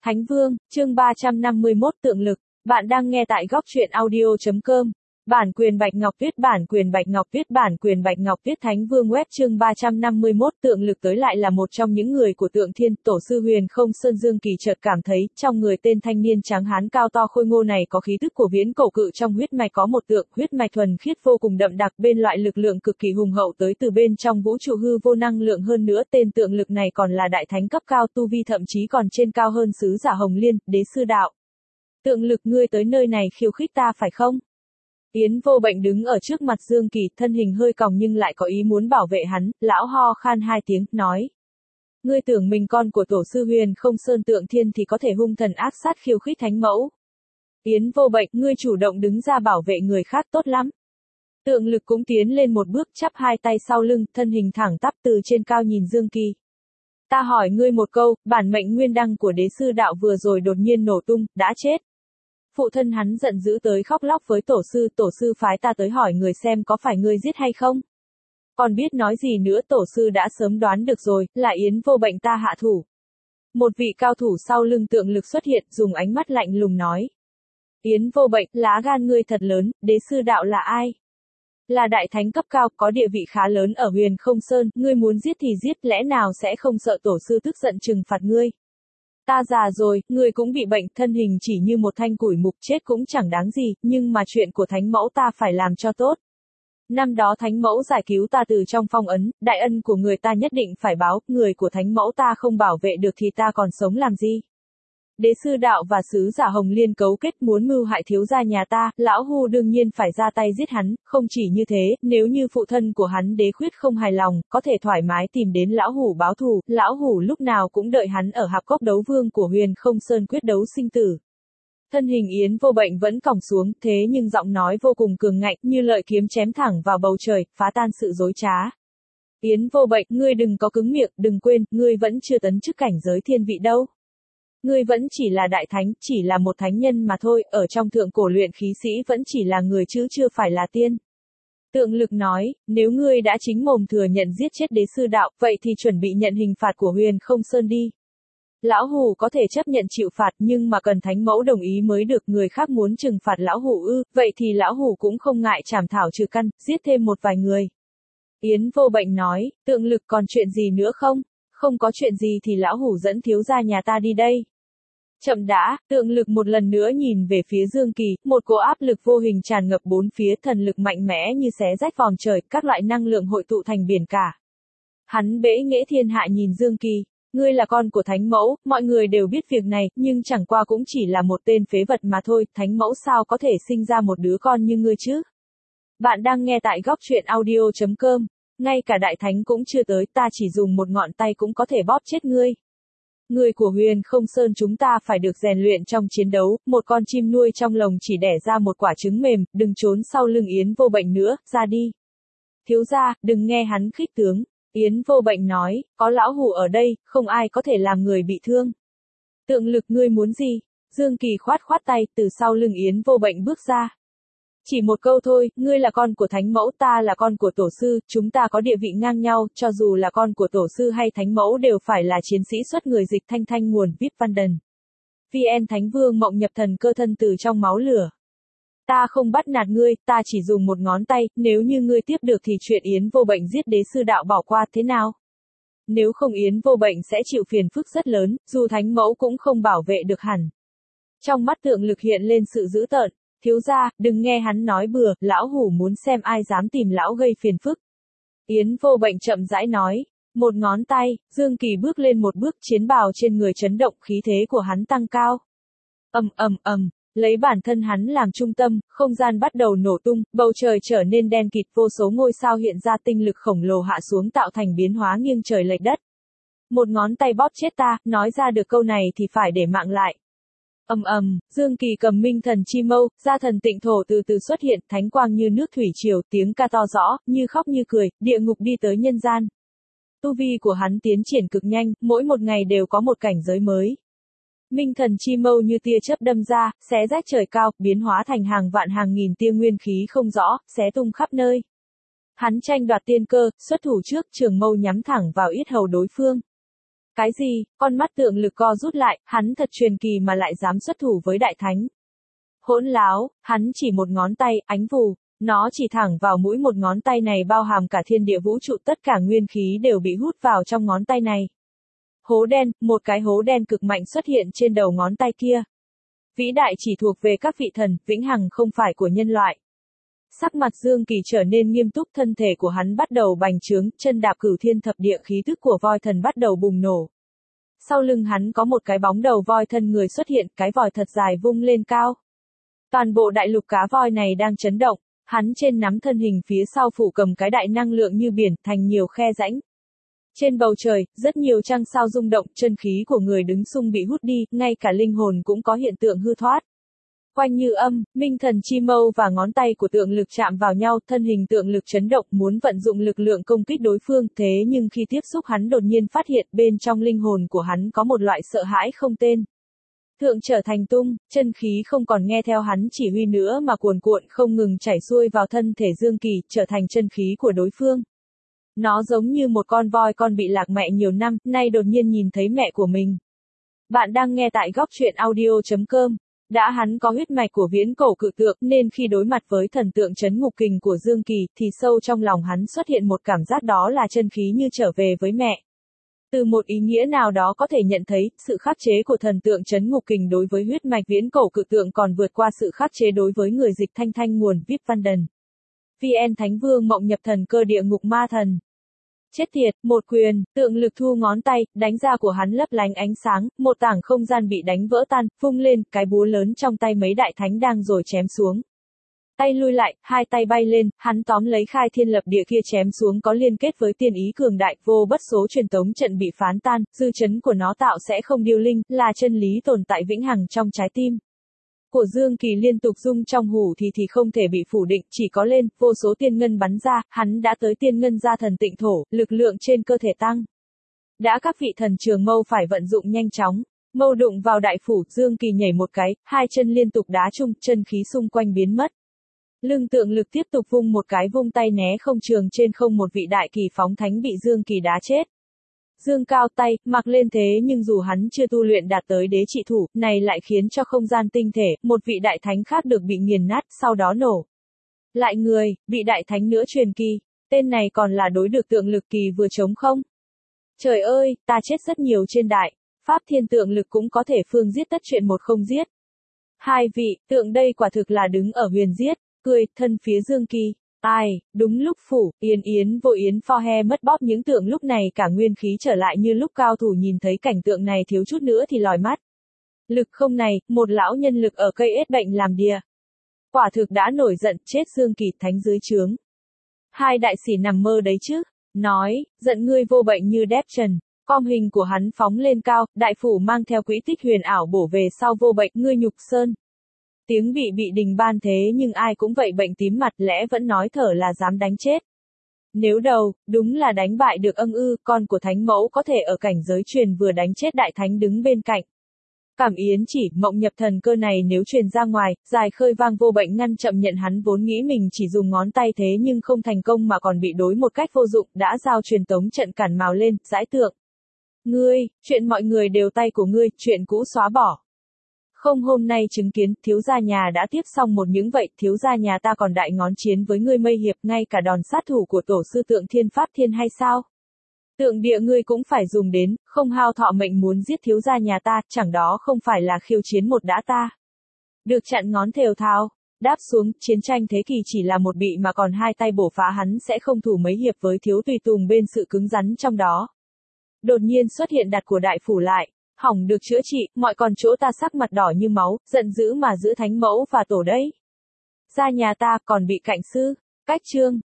Thánh Vương, chương 351 tượng lực. Bạn đang nghe tại góc truyện audio.com. Bản quyền Bạch Ngọc Tuyết, bản quyền Bạch Ngọc Tuyết, bản quyền Bạch Ngọc Tuyết. Thánh Vương web chương 351 tượng lực tới lại là một trong những người của Tượng Thiên, tổ sư Huyền Không Sơn. Dương Kỳ chợt cảm thấy, trong người tên thanh niên tráng hán cao to khôi ngô này có khí tức của viễn cổ cự, trong huyết mạch có một tượng, huyết mạch thuần khiết vô cùng đậm đặc, bên loại lực lượng cực kỳ hùng hậu tới từ bên trong vũ trụ hư vô năng lượng. Hơn nữa tên tượng lực này còn là đại thánh cấp cao, tu vi thậm chí còn trên cao hơn sứ giả Hồng Liên, đế sư đạo. Tượng lực, ngươi tới nơi này khiêu khích ta phải không? Yến Vô Bệnh đứng ở trước mặt Dương Kỳ, thân hình hơi còng nhưng lại có ý muốn bảo vệ hắn, lão ho khan hai tiếng, nói. Ngươi tưởng mình con của tổ sư Huyền Không Sơn Tượng Thiên thì có thể hung thần ác sát khiêu khích thánh mẫu. Yến Vô Bệnh, ngươi chủ động đứng ra bảo vệ người khác tốt lắm. Tượng lực cũng tiến lên một bước, chắp hai tay sau lưng, thân hình thẳng tắp từ trên cao nhìn Dương Kỳ. Ta hỏi ngươi một câu, bản mệnh nguyên đăng của đế sư đạo vừa rồi đột nhiên nổ tung, đã chết. Phụ thân hắn giận dữ tới khóc lóc với tổ sư phái ta tới hỏi người xem có phải ngươi giết hay không. Còn biết nói gì nữa, tổ sư đã sớm đoán được rồi, là Yến Vô Bệnh ta hạ thủ. Một vị cao thủ sau lưng tượng lực xuất hiện, dùng ánh mắt lạnh lùng nói. Yến Vô Bệnh, lá gan ngươi thật lớn, đế sư đạo là ai? Là đại thánh cấp cao, có địa vị khá lớn ở Huyền Không Sơn, ngươi muốn giết thì giết, lẽ nào sẽ không sợ tổ sư tức giận trừng phạt ngươi? Ta già rồi, ngươi cũng bị bệnh, thân hình chỉ như một thanh củi mục, chết cũng chẳng đáng gì, nhưng mà chuyện của thánh mẫu ta phải làm cho tốt. Năm đó thánh mẫu giải cứu ta từ trong phong ấn, đại ân của người ta nhất định phải báo, người của thánh mẫu ta không bảo vệ được thì ta còn sống làm gì? Đế sư đạo và sứ giả Hồng Liên cấu kết muốn mưu hại thiếu gia nhà ta, lão hù đương nhiên phải ra tay giết hắn, không chỉ như thế, nếu như phụ thân của hắn đế khuyết không hài lòng, có thể thoải mái tìm đến lão hù báo thù, lão hù lúc nào cũng đợi hắn ở hạp cốc đấu vương của Huyền Không Sơn quyết đấu sinh tử. Thân hình Yến Vô Bệnh vẫn còng xuống, thế nhưng giọng nói vô cùng cường ngạnh, như lợi kiếm chém thẳng vào bầu trời, phá tan sự dối trá. Yến Vô Bệnh, ngươi đừng có cứng miệng, đừng quên, ngươi vẫn chưa tấn chức cảnh giới thiên vị đâu. Ngươi vẫn chỉ là đại thánh, chỉ là một thánh nhân mà thôi, ở trong thượng cổ luyện khí sĩ vẫn chỉ là người chứ chưa phải là tiên. Tượng lực nói, nếu ngươi đã chính mồm thừa nhận giết chết đế sư đạo, vậy thì chuẩn bị nhận hình phạt của Huyền Không Sơn đi. Lão hù có thể chấp nhận chịu phạt nhưng mà cần thánh mẫu đồng ý mới được, người khác muốn trừng phạt lão hù ư, vậy thì lão hù cũng không ngại trảm thảo trừ căn, giết thêm một vài người. Yến Vô Bệnh nói, tượng lực còn chuyện gì nữa không? Không có chuyện gì thì lão hù dẫn thiếu gia nhà ta đi đây. Chậm đã, tượng lực một lần nữa nhìn về phía Dương Kỳ, một cỗ áp lực vô hình tràn ngập bốn phía, thần lực mạnh mẽ như xé rách vòng trời, các loại năng lượng hội tụ thành biển cả. Hắn bẽ nghễ thiên hạ nhìn Dương Kỳ, ngươi là con của thánh mẫu, mọi người đều biết việc này, nhưng chẳng qua cũng chỉ là một tên phế vật mà thôi, thánh mẫu sao có thể sinh ra một đứa con như ngươi chứ? Bạn đang nghe tại góc truyện audio.com, ngay cả đại thánh cũng chưa tới, ta chỉ dùng một ngọn tay cũng có thể bóp chết ngươi. Người của Huyền Không Sơn chúng ta phải được rèn luyện trong chiến đấu, một con chim nuôi trong lồng chỉ đẻ ra một quả trứng mềm, đừng trốn sau lưng Yến Vô Bệnh nữa, ra đi. Thiếu gia, đừng nghe hắn khích tướng. Yến Vô Bệnh nói, có lão hù ở đây, không ai có thể làm người bị thương. Tượng lực, ngươi muốn gì? Dương Kỳ khoát khoát tay, từ sau lưng Yến Vô Bệnh bước ra. Chỉ một câu thôi, ngươi là con của thánh mẫu, ta là con của tổ sư, chúng ta có địa vị ngang nhau, cho dù là con của tổ sư hay thánh mẫu đều phải là chiến sĩ xuất người dịch thanh thanh nguồn VIP Văn Đần. VN Thánh Vương mộng nhập thần cơ thân từ trong máu lửa. Ta không bắt nạt ngươi, ta chỉ dùng một ngón tay, nếu như ngươi tiếp được thì chuyện Yến Vô Bệnh giết đế sư đạo bỏ qua thế nào? Nếu không Yến Vô Bệnh sẽ chịu phiền phức rất lớn, dù thánh mẫu cũng không bảo vệ được hẳn. Trong mắt tượng lực hiện lên sự dữ tợn. Thiếu gia, đừng nghe hắn nói bừa, lão hù muốn xem ai dám tìm lão gây phiền phức. Yến Vô Bệnh chậm rãi nói, một ngón tay, Dương Kỳ bước lên một bước, chiến bào trên người chấn động, khí thế của hắn tăng cao. Lấy bản thân hắn làm trung tâm, không gian bắt đầu nổ tung, bầu trời trở nên đen kịt, vô số ngôi sao hiện ra, tinh lực khổng lồ hạ xuống tạo thành biến hóa nghiêng trời lệch đất. Một ngón tay bóp chết ta, nói ra được câu này thì phải để mạng lại. Dương Kỳ cầm minh thần chi mâu, gia thần tịnh thổ từ từ xuất hiện, thánh quang như nước thủy triều, tiếng ca to rõ, như khóc như cười, địa ngục đi tới nhân gian. Tu vi của hắn tiến triển cực nhanh, mỗi một ngày đều có một cảnh giới mới. Minh thần chi mâu như tia chớp đâm ra, xé rách trời cao, biến hóa thành hàng vạn hàng nghìn tia nguyên khí không rõ, xé tung khắp nơi. Hắn tranh đoạt tiên cơ, xuất thủ trước, trường mâu nhắm thẳng vào yết hầu đối phương. Cái gì, con mắt Tượng Lực co rút lại, hắn thật truyền kỳ mà lại dám xuất thủ với đại thánh. Hỗn láo, hắn chỉ một ngón tay, ánh vù, nó chỉ thẳng vào mũi một ngón tay này bao hàm cả thiên địa vũ trụ tất cả nguyên khí đều bị hút vào trong ngón tay này. Hố đen, một cái hố đen cực mạnh xuất hiện trên đầu ngón tay kia. Vĩ đại chỉ thuộc về các vị thần, vĩnh hằng không phải của nhân loại. Sắc mặt Dương Kỳ trở nên nghiêm túc, thân thể của hắn bắt đầu bành trướng, chân đạp cửu thiên thập địa, khí tức của voi thần bắt đầu bùng nổ. Sau lưng hắn có một cái bóng đầu voi thân người xuất hiện, cái vòi thật dài vung lên cao. Toàn bộ đại lục cá voi này đang chấn động, hắn trên nắm thân hình phía sau phủ cầm cái đại năng lượng như biển, thành nhiều khe rãnh. Trên bầu trời, rất nhiều trăng sao rung động, chân khí của người đứng xung bị hút đi, ngay cả linh hồn cũng có hiện tượng hư thoát. Quanh Như Âm, Minh Thần Chi Mâu và ngón tay của Tượng Lực chạm vào nhau, thân hình Tượng Lực chấn động muốn vận dụng lực lượng công kích đối phương, thế nhưng khi tiếp xúc hắn đột nhiên phát hiện bên trong linh hồn của hắn có một loại sợ hãi không tên. Thượng trở thành tung, chân khí không còn nghe theo hắn chỉ huy nữa mà cuồn cuộn không ngừng chảy xuôi vào thân thể Dương Kỳ, trở thành chân khí của đối phương. Nó giống như một con voi con bị lạc mẹ nhiều năm, nay đột nhiên nhìn thấy mẹ của mình. Bạn đang nghe tại góc truyện audio.com. Đã hắn có huyết mạch của viễn cổ cự tượng nên khi đối mặt với thần tượng trấn ngục kình của Dương Kỳ thì sâu trong lòng hắn xuất hiện một cảm giác đó là chân khí như trở về với mẹ. Từ một ý nghĩa nào đó có thể nhận thấy, sự khắc chế của thần tượng trấn ngục kình đối với huyết mạch viễn cổ cự tượng còn vượt qua sự khắc chế đối với người dịch thanh thanh nguồn VIP Văn Đần. VN Thánh Vương mộng nhập thần cơ địa ngục ma thần. Chết tiệt, một quyền, Tượng Lực thu ngón tay, đánh ra của hắn lấp lánh ánh sáng, một tảng không gian bị đánh vỡ tan, vung lên, cái búa lớn trong tay mấy đại thánh đang rồi chém xuống. Tay lui lại, hai tay bay lên, hắn tóm lấy khai thiên lập địa kia chém xuống có liên kết với tiên ý cường đại, vô bất số truyền tống trận bị phán tan, dư chấn của nó tạo sẽ không điêu linh, là chân lý tồn tại vĩnh hằng trong trái tim. Của Dương Kỳ liên tục rung trong hủ thì không thể bị phủ định, chỉ có lên, vô số tiên ngân bắn ra, hắn đã tới tiên ngân gia thần tịnh thổ, lực lượng trên cơ thể tăng. Đã các vị thần trường mâu phải vận dụng nhanh chóng, mâu đụng vào đại phủ, Dương Kỳ nhảy một cái, hai chân liên tục đá chung, chân khí xung quanh biến mất. Lưng Tượng Lực tiếp tục vung một cái vung tay né không trường trên không một vị đại kỳ phóng thánh bị Dương Kỳ đá chết. Dương cao tay, mặc lên thế nhưng dù hắn chưa tu luyện đạt tới đế trị thủ, này lại khiến cho không gian tinh thể, một vị đại thánh khác được bị nghiền nát, sau đó nổ. Lại người, bị đại thánh nữa truyền kỳ, tên này còn là đối được Tượng Lực kỳ vừa chống không? Trời ơi, ta chết rất nhiều trên đại, Pháp Thiên Tượng Lực cũng có thể phương giết tất chuyện một không giết. Hai vị, tượng đây quả thực là đứng ở huyền giết, cười, thân phía Dương Kỳ. Ai, đúng lúc phủ, Yến vô Yến pho he mất bóp những tượng lúc này cả nguyên khí trở lại như lúc cao thủ nhìn thấy cảnh tượng này thiếu chút nữa thì lòi mắt. Lực không này, một lão nhân lực ở cây ết bệnh làm đìa. Quả thực đã nổi giận, chết Dương Kỳ thánh dưới trướng. Hai đại sĩ nằm mơ đấy chứ, nói, giận ngươi vô bệnh như đép trần. Com hình của hắn phóng lên cao, đại phủ mang theo quỹ tích huyền ảo bổ về sau vô bệnh, ngươi nhục sơn. Tiếng bị đình ban thế nhưng ai cũng vậy bệnh tím mặt lẽ vẫn nói thở là dám đánh chết. Nếu đầu, đúng là đánh bại được con của thánh mẫu có thể ở cảnh giới truyền vừa đánh chết đại thánh đứng bên cạnh. Cảm Yến chỉ, mộng nhập thần cơ này nếu truyền ra ngoài, dài khơi vang vô bệnh ngăn chậm nhận hắn vốn nghĩ mình chỉ dùng ngón tay thế nhưng không thành công mà còn bị đối một cách vô dụng, đã giao truyền tống trận cản mào lên, giải tượng. Ngươi, chuyện mọi người đều tay của ngươi, chuyện cũ xóa bỏ. Không hôm nay chứng kiến, thiếu gia nhà đã tiếp xong một những vậy, thiếu gia nhà ta còn đại ngón chiến với ngươi mây hiệp, ngay cả đòn sát thủ của tổ sư Tượng Thiên Pháp Thiên hay sao? Tượng địa ngươi cũng phải dùng đến, không hao thọ mệnh muốn giết thiếu gia nhà ta, chẳng đó không phải là khiêu chiến một đã ta. Được chặn ngón thều thào, đáp xuống, chiến tranh thế kỷ chỉ là một bị mà còn hai tay bổ phá hắn sẽ không thủ mấy hiệp với thiếu tùy tùng bên sự cứng rắn trong đó. Đột nhiên xuất hiện đặt của đại phủ lại. Hỏng được chữa trị, mọi còn chỗ ta sắc mặt đỏ như máu, giận dữ mà giữ thánh mẫu và tổ đấy. Ra nhà ta còn bị cạnh sư, cách chương,